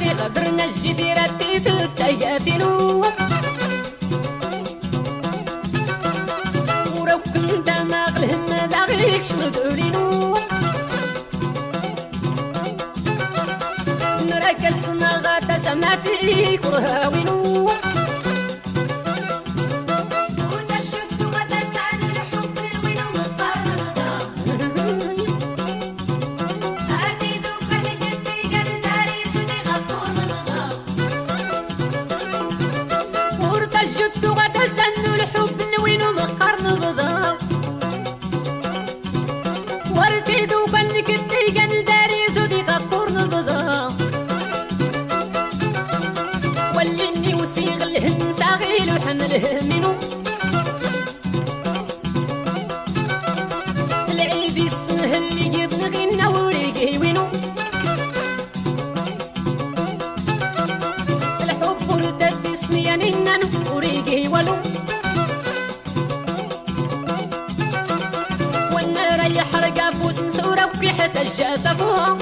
غبرنا الجديرة تيت التياتينو ورو كنت ماغلهم داغيك شمدولينو نركزنا غاتا سماتي كرهاوينو منو العيب يسمه اللي يبنى غينا وريقي وينو الحب وردت يسمياني نانو وريقي ولو والنار يحرق فوس مسورة وكيحة الجاسفوها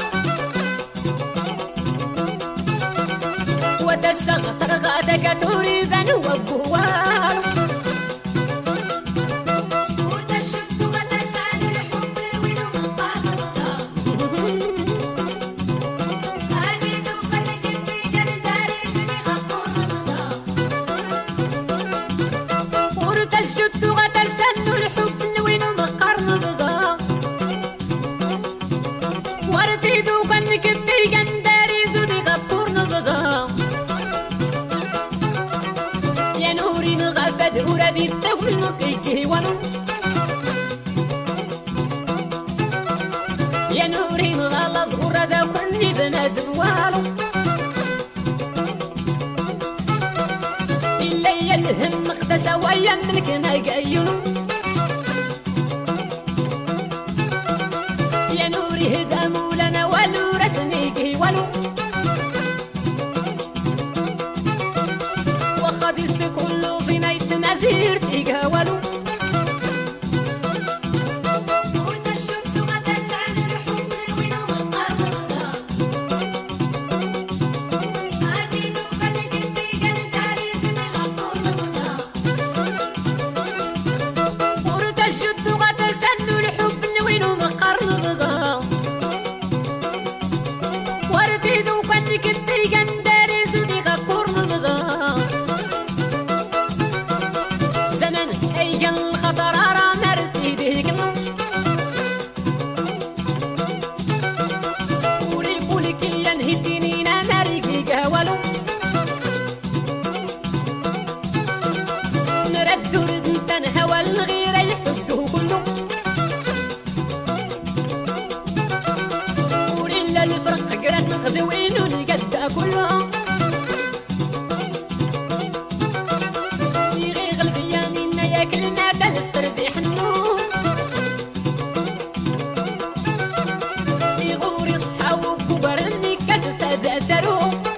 وتسغط غادك تريد أن وقوار ورتشد وتسال الحب وينو مقارنة أريد قلبك تيجا دارس بغفور رمضان ورتشد وتسال الحب وينو مقارنة وارتيد قلبك تيجا دارس بغفور رمضان ورادي التول نقيكي ولو يا نوري نغلى صغورة دا كلني بنادم والو إلا يلهم مقدسة ويا ملكنا قايلو يا نوري هدا مولانا ولو رسميكي ولو وخبيث كله صنايت مزير تيجا ولو ورتشد وتسال الحب وينو مقارنة أريد قلبك تيجا دارس بغفور رمضان ورتشد وتسال الحب وينو مقارنة وارتيد قلبك تيجا دارس بغفور رمضان الخطر مرتي بيك ولي بولي كيان هديني نمريكي قاولو نردو ردن هوا الغير يحبه كله وليلا الفرق قرات نخذوينو القدا كله كلمة الاسترديح النور يغور يصحى وكبر اللي كتفة داسرو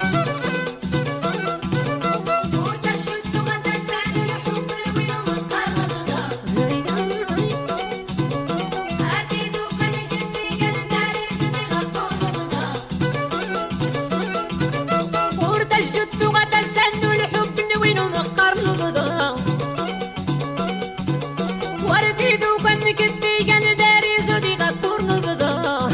ورتشد وتسال الحب وينو مقارنة أريد قلبك تيجا دارس بغفور رمضان ورتشد وتسال الحب وينو مقارنة ورديد وقنك التيجان داري زودي غفور نبضا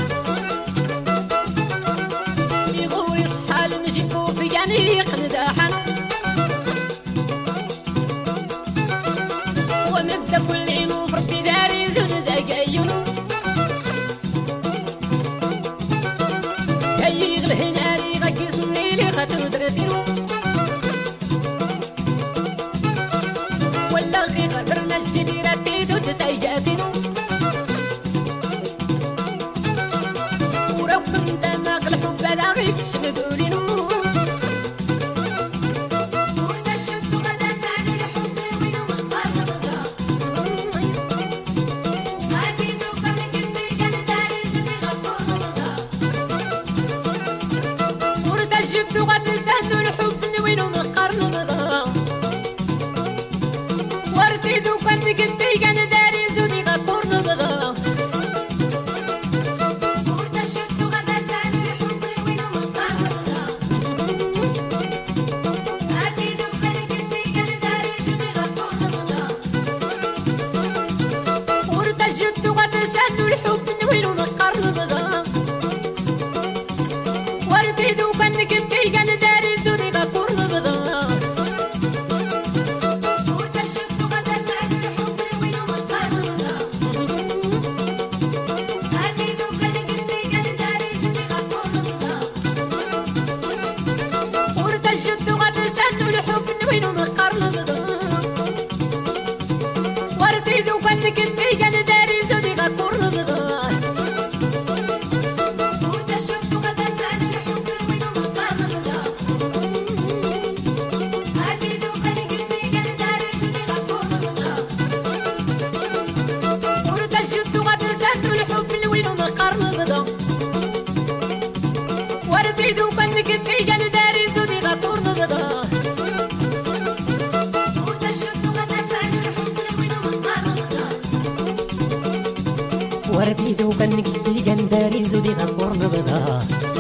يغور يصحى لنجيبو في جانيق نداحنا ومبدا كل عينو فربي داري زود دقاينو كي يغلهن عاري غاكي سنيلي خاطر درتينو ولا غي غبرنا الجديرة تيتو تتايجاتينو ورب من دماغ الحب لاغيك شمدولينو ورتشد وتسال الحب وينو مقارنة أريد قلبك تيجا دارس بغفور رمضان ورتشد وتسال الحب وينو مقارنة وارتيد قلبك تيجا داري زودي غفور نبضا ورتشد وتسال الحب وينو مقارنة أكيد وكان كتي جندري زودي غقور نبدا